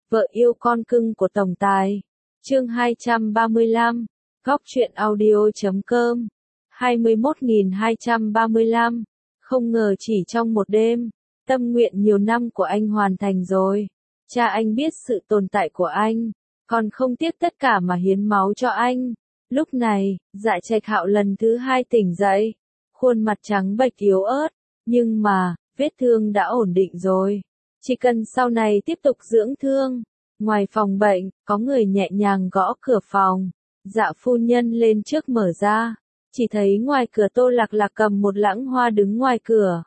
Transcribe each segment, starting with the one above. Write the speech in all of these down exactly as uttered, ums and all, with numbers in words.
Vợ yêu con cưng của tổng tài. Chương hai trăm ba mươi lăm. Góc truyện audio.com. hai mươi mốt nghìn hai trăm ba mươi lăm. Không ngờ chỉ trong một đêm, tâm nguyện nhiều năm của anh hoàn thành rồi. Cha anh biết sự tồn tại của anh, còn không tiếc tất cả mà hiến máu cho anh. Lúc này, Dạ Trạch Hạo lần thứ hai tỉnh dậy, khuôn mặt trắng bệch yếu ớt, nhưng mà, vết thương đã ổn định rồi. Chỉ cần sau này tiếp tục dưỡng thương. Ngoài phòng bệnh, có người nhẹ nhàng gõ cửa phòng. Dạ phu nhân lên trước mở ra, chỉ thấy ngoài cửa Tô Lạc Lạc cầm một lẵng hoa đứng ngoài cửa.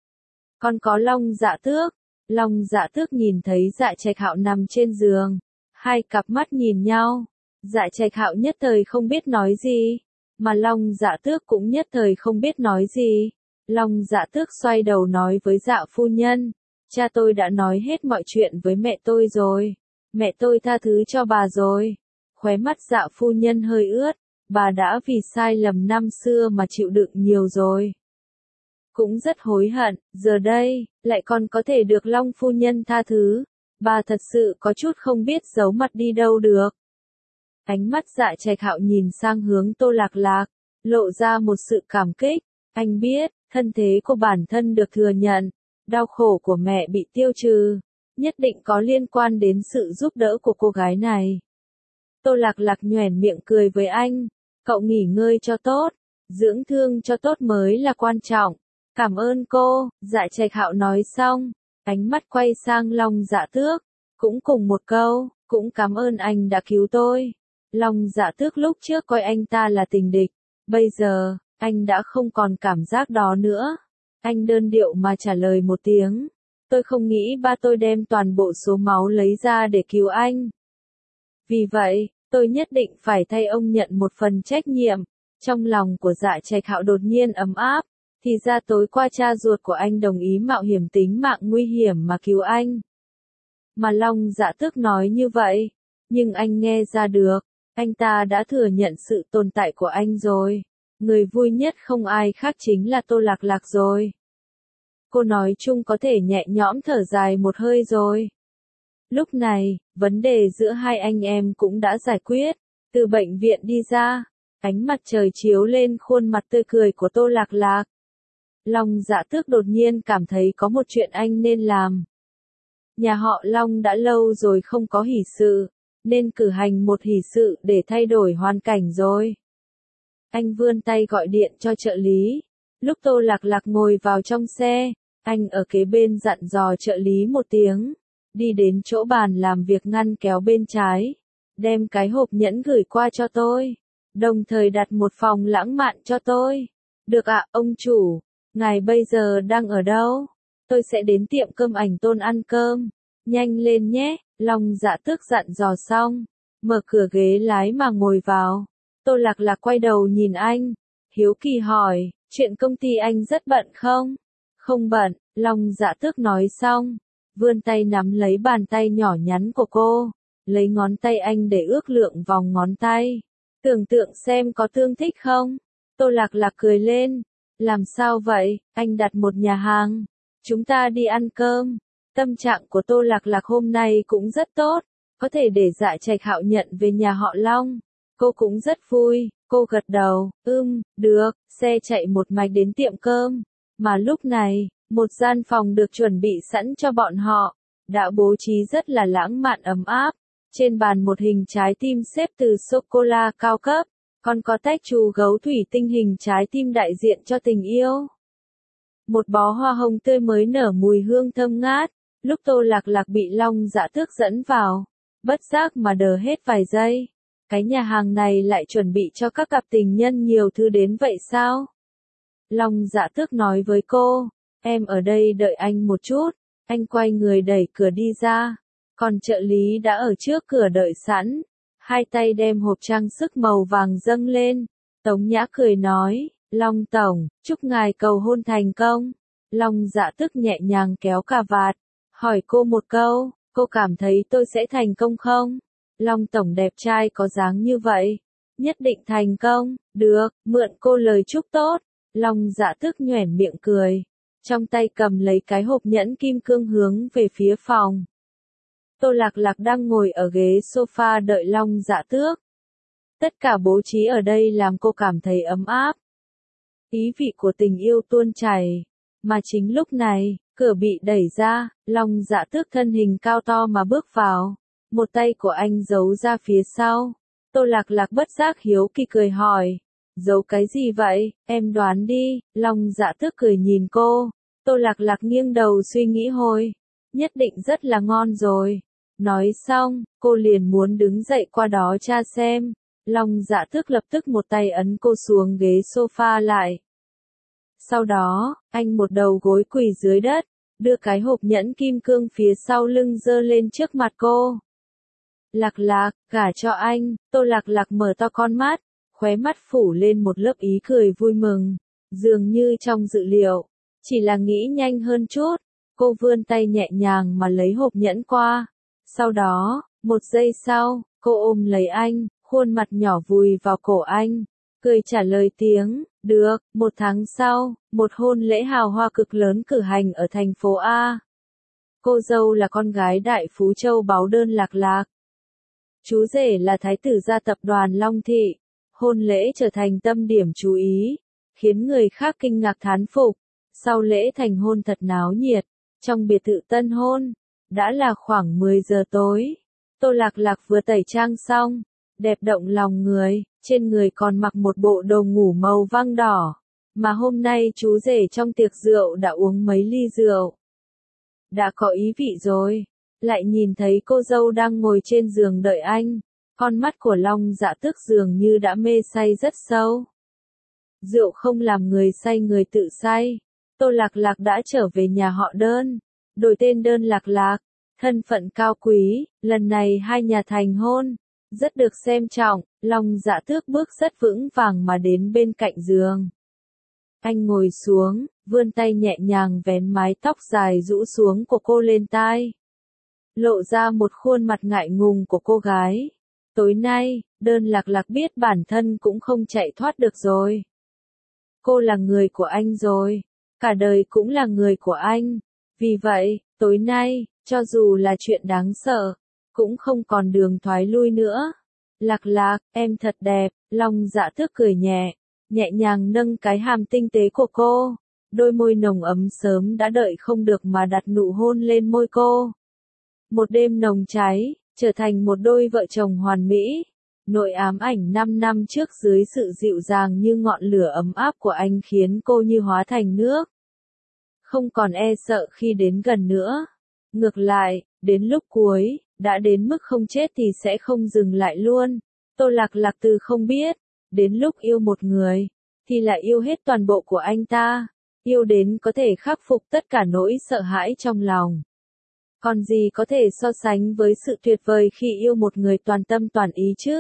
Còn có Long Dạ Tước. Long Dạ Tước nhìn thấy Dạ Trạch Hạo nằm trên giường, hai cặp mắt nhìn nhau. Dạ Trạch Hạo nhất thời không biết nói gì, mà Long Dạ Tước cũng nhất thời không biết nói gì. Long Dạ Tước xoay đầu nói với Dạ phu nhân, cha tôi đã nói hết mọi chuyện với mẹ tôi rồi, mẹ tôi tha thứ cho bà rồi. Khóe mắt Dạ phu nhân hơi ướt, bà đã vì sai lầm năm xưa mà chịu đựng nhiều rồi. Cũng rất hối hận, giờ đây, lại còn có thể được Long phu nhân tha thứ. Bà thật sự có chút không biết giấu mặt đi đâu được. Ánh mắt Dạ Trạch Hạo nhìn sang hướng Tô Lạc Lạc, lộ ra một sự cảm kích. Anh biết, thân thế của bản thân được thừa nhận, đau khổ của mẹ bị tiêu trừ, nhất định có liên quan đến sự giúp đỡ của cô gái này. Tô Lạc Lạc nhoẻn miệng cười với anh, cậu nghỉ ngơi cho tốt, dưỡng thương cho tốt mới là quan trọng. Cảm ơn cô. Dạ Trạch Hạo nói xong, ánh mắt quay sang Long Dạ Tước, cũng cùng một câu, cũng cảm ơn anh đã cứu tôi. Long Dạ Tước lúc trước coi anh ta là tình địch, bây giờ, anh đã không còn cảm giác đó nữa. Anh đơn điệu mà trả lời một tiếng, tôi không nghĩ ba tôi đem toàn bộ số máu lấy ra để cứu anh. Vì vậy, tôi nhất định phải thay ông nhận một phần trách nhiệm. Trong lòng của Dạ Trạch Hạo đột nhiên ấm áp, thì ra tối qua cha ruột của anh đồng ý mạo hiểm tính mạng nguy hiểm mà cứu anh. Mà Long Dạ Tước nói như vậy, nhưng anh nghe ra được, anh ta đã thừa nhận sự tồn tại của anh rồi. Người vui nhất không ai khác chính là Tô Lạc Lạc rồi. Cô nói chung có thể nhẹ nhõm thở dài một hơi rồi. Lúc này, vấn đề giữa hai anh em cũng đã giải quyết. Từ bệnh viện đi ra, ánh mặt trời chiếu lên khuôn mặt tươi cười của Tô Lạc Lạc. Long Dạ Tước đột nhiên cảm thấy có một chuyện anh nên làm. Nhà họ Long đã lâu rồi không có hỷ sự, nên cử hành một hỷ sự để thay đổi hoàn cảnh rồi. Anh vươn tay gọi điện cho trợ lý. Lúc Tô Lạc Lạc ngồi vào trong xe, anh ở kế bên dặn dò trợ lý một tiếng, đi đến chỗ bàn làm việc ngăn kéo bên trái, đem cái hộp nhẫn gửi qua cho tôi, đồng thời đặt một phòng lãng mạn cho tôi. Được ạ, ông chủ. Ngài bây giờ đang ở đâu? Tôi sẽ đến tiệm cơm ảnh Tôn ăn cơm. Nhanh lên nhé. Long Dạ Tước dặn dò xong, mở cửa ghế lái mà ngồi vào. Tô Lạc Lạc quay đầu nhìn anh, hiếu kỳ hỏi, chuyện công ty anh rất bận không? Không bận. Long Dạ Tước nói xong, vươn tay nắm lấy bàn tay nhỏ nhắn của cô, lấy ngón tay anh để ước lượng vòng ngón tay. Tưởng tượng xem có tương thích không? Tô Lạc Lạc cười lên. Làm sao vậy? Anh đặt một nhà hàng. Chúng ta đi ăn cơm. Tâm trạng của Tô Lạc Lạc hôm nay cũng rất tốt. Có thể để Dạ Trạch Hạo nhận về nhà họ Long. Cô cũng rất vui. Cô gật đầu. Ưm, được. Xe chạy một mạch đến tiệm cơm. Mà lúc này, một gian phòng được chuẩn bị sẵn cho bọn họ. Đã bố trí rất là lãng mạn ấm áp. Trên bàn một hình trái tim xếp từ sô-cô-la cao cấp. Còn có tách chú gấu thủy tinh hình trái tim đại diện cho tình yêu. Một bó hoa hồng tươi mới nở mùi hương thơm ngát. Lúc Tô Lạc Lạc bị Long Dạ Tước dẫn vào, bất giác mà đờ hết vài giây. Cái nhà hàng này lại chuẩn bị cho các cặp tình nhân nhiều thứ đến vậy sao? Long Dạ Tước nói với cô, em ở đây đợi anh một chút. Anh quay người đẩy cửa đi ra. Còn trợ lý đã ở trước cửa đợi sẵn. Hai tay đem hộp trang sức màu vàng dâng lên. Tống Nhã cười nói, Long Tổng, chúc ngài cầu hôn thành công. Long Dạ Tước nhẹ nhàng kéo cà vạt, hỏi cô một câu, cô cảm thấy tôi sẽ thành công không? Long Tổng đẹp trai có dáng như vậy, nhất định thành công. Được, mượn cô lời chúc tốt. Long Dạ Tước nhoẻn miệng cười, trong tay cầm lấy cái hộp nhẫn kim cương hướng về phía phòng. Tô Lạc Lạc đang ngồi ở ghế sofa đợi Long Dạ Tước. Tất cả bố trí ở đây làm cô cảm thấy ấm áp. Ý vị của tình yêu tuôn chảy. Mà chính lúc này, cửa bị đẩy ra, Long Dạ Tước thân hình cao to mà bước vào. Một tay của anh giấu ra phía sau. Tô Lạc Lạc bất giác hiếu kỳ cười hỏi. Giấu cái gì vậy, em đoán đi. Long Dạ Tước cười nhìn cô. Tô Lạc Lạc nghiêng đầu suy nghĩ hồi. Nhất định rất là ngon rồi. Nói xong, cô liền muốn đứng dậy qua đó tra xem. Long Dạ Tước lập tức một tay ấn cô xuống ghế sofa lại. Sau đó, anh một đầu gối quỳ dưới đất, đưa cái hộp nhẫn kim cương phía sau lưng giơ lên trước mặt cô. Lạc Lạc, gả cho anh. Tô Lạc Lạc mở to con mắt, khóe mắt phủ lên một lớp ý cười vui mừng, dường như trong dự liệu, chỉ là nghĩ nhanh hơn chút. Cô vươn tay nhẹ nhàng mà lấy hộp nhẫn qua. Sau đó, một giây sau, cô ôm lấy anh, khuôn mặt nhỏ vùi vào cổ anh, cười trả lời tiếng, được. Một tháng sau, một hôn lễ hào hoa cực lớn cử hành ở thành phố A. Cô dâu là con gái đại phú châu báu đơn Lạc Lạc. Chú rể là thái tử gia tập đoàn Long Thị. Hôn lễ trở thành tâm điểm chú ý, khiến người khác kinh ngạc thán phục. Sau lễ thành hôn thật náo nhiệt, trong biệt thự tân hôn, đã là khoảng mười giờ tối. Tô Lạc Lạc vừa tẩy trang xong, đẹp động lòng người, trên người còn mặc một bộ đồ ngủ màu vàng đỏ, mà hôm nay chú rể trong tiệc rượu đã uống mấy ly rượu. Đã có ý vị rồi, lại nhìn thấy cô dâu đang ngồi trên giường đợi anh, con mắt của Long Dạ Tước dường như đã mê say rất sâu. Rượu không làm người say người tự say. Tô Lạc Lạc đã trở về nhà họ Đơn, đổi tên Đơn Lạc Lạc, thân phận cao quý, lần này hai nhà thành hôn, rất được xem trọng. Long Dạ Tước bước rất vững vàng mà đến bên cạnh giường. Anh ngồi xuống, vươn tay nhẹ nhàng vén mái tóc dài rũ xuống của cô lên tai, lộ ra một khuôn mặt ngại ngùng của cô gái. Tối nay, Đơn Lạc Lạc biết bản thân cũng không chạy thoát được rồi. Cô là người của anh rồi, cả đời cũng là người của anh. Vì vậy, tối nay, cho dù là chuyện đáng sợ, cũng không còn đường thoái lui nữa. Lạc Lạc, em thật đẹp. Long Dạ Tước cười nhẹ, nhẹ nhàng nâng cái hàm tinh tế của cô. Đôi môi nồng ấm sớm đã đợi không được mà đặt nụ hôn lên môi cô. Một đêm nồng cháy, trở thành một đôi vợ chồng hoàn mỹ. Nỗi ám ảnh năm năm trước dưới sự dịu dàng như ngọn lửa ấm áp của anh khiến cô như hóa thành nước. Không còn e sợ khi đến gần nữa. Ngược lại, đến lúc cuối, đã đến mức không chết thì sẽ không dừng lại luôn. Tô Lạc Lạc từ không biết, đến lúc yêu một người, thì lại yêu hết toàn bộ của anh ta. Yêu đến có thể khắc phục tất cả nỗi sợ hãi trong lòng. Còn gì có thể so sánh với sự tuyệt vời khi yêu một người toàn tâm toàn ý chứ?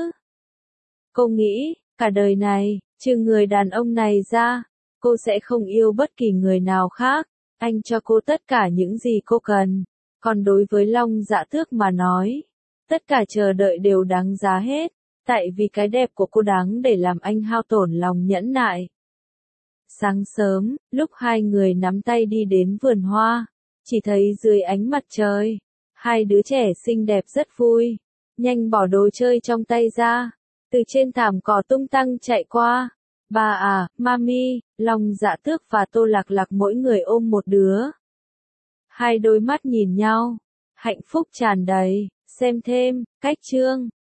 Cô nghĩ, cả đời này, trừ người đàn ông này ra, cô sẽ không yêu bất kỳ người nào khác. Anh cho cô tất cả những gì cô cần. Còn đối với Long Dạ Tước mà nói, tất cả chờ đợi đều đáng giá hết. Tại vì cái đẹp của cô đáng để làm anh hao tổn lòng nhẫn nại. Sáng sớm, lúc hai người nắm tay đi đến vườn hoa, chỉ thấy dưới ánh mặt trời, hai đứa trẻ xinh đẹp rất vui, nhanh bỏ đồ chơi trong tay ra, từ trên thảm cỏ tung tăng chạy qua. Bà à, mami. Long Dạ Tước và Tô Lạc Lạc mỗi người ôm một đứa. Hai đôi mắt nhìn nhau, hạnh phúc tràn đầy. Xem thêm, cách chương.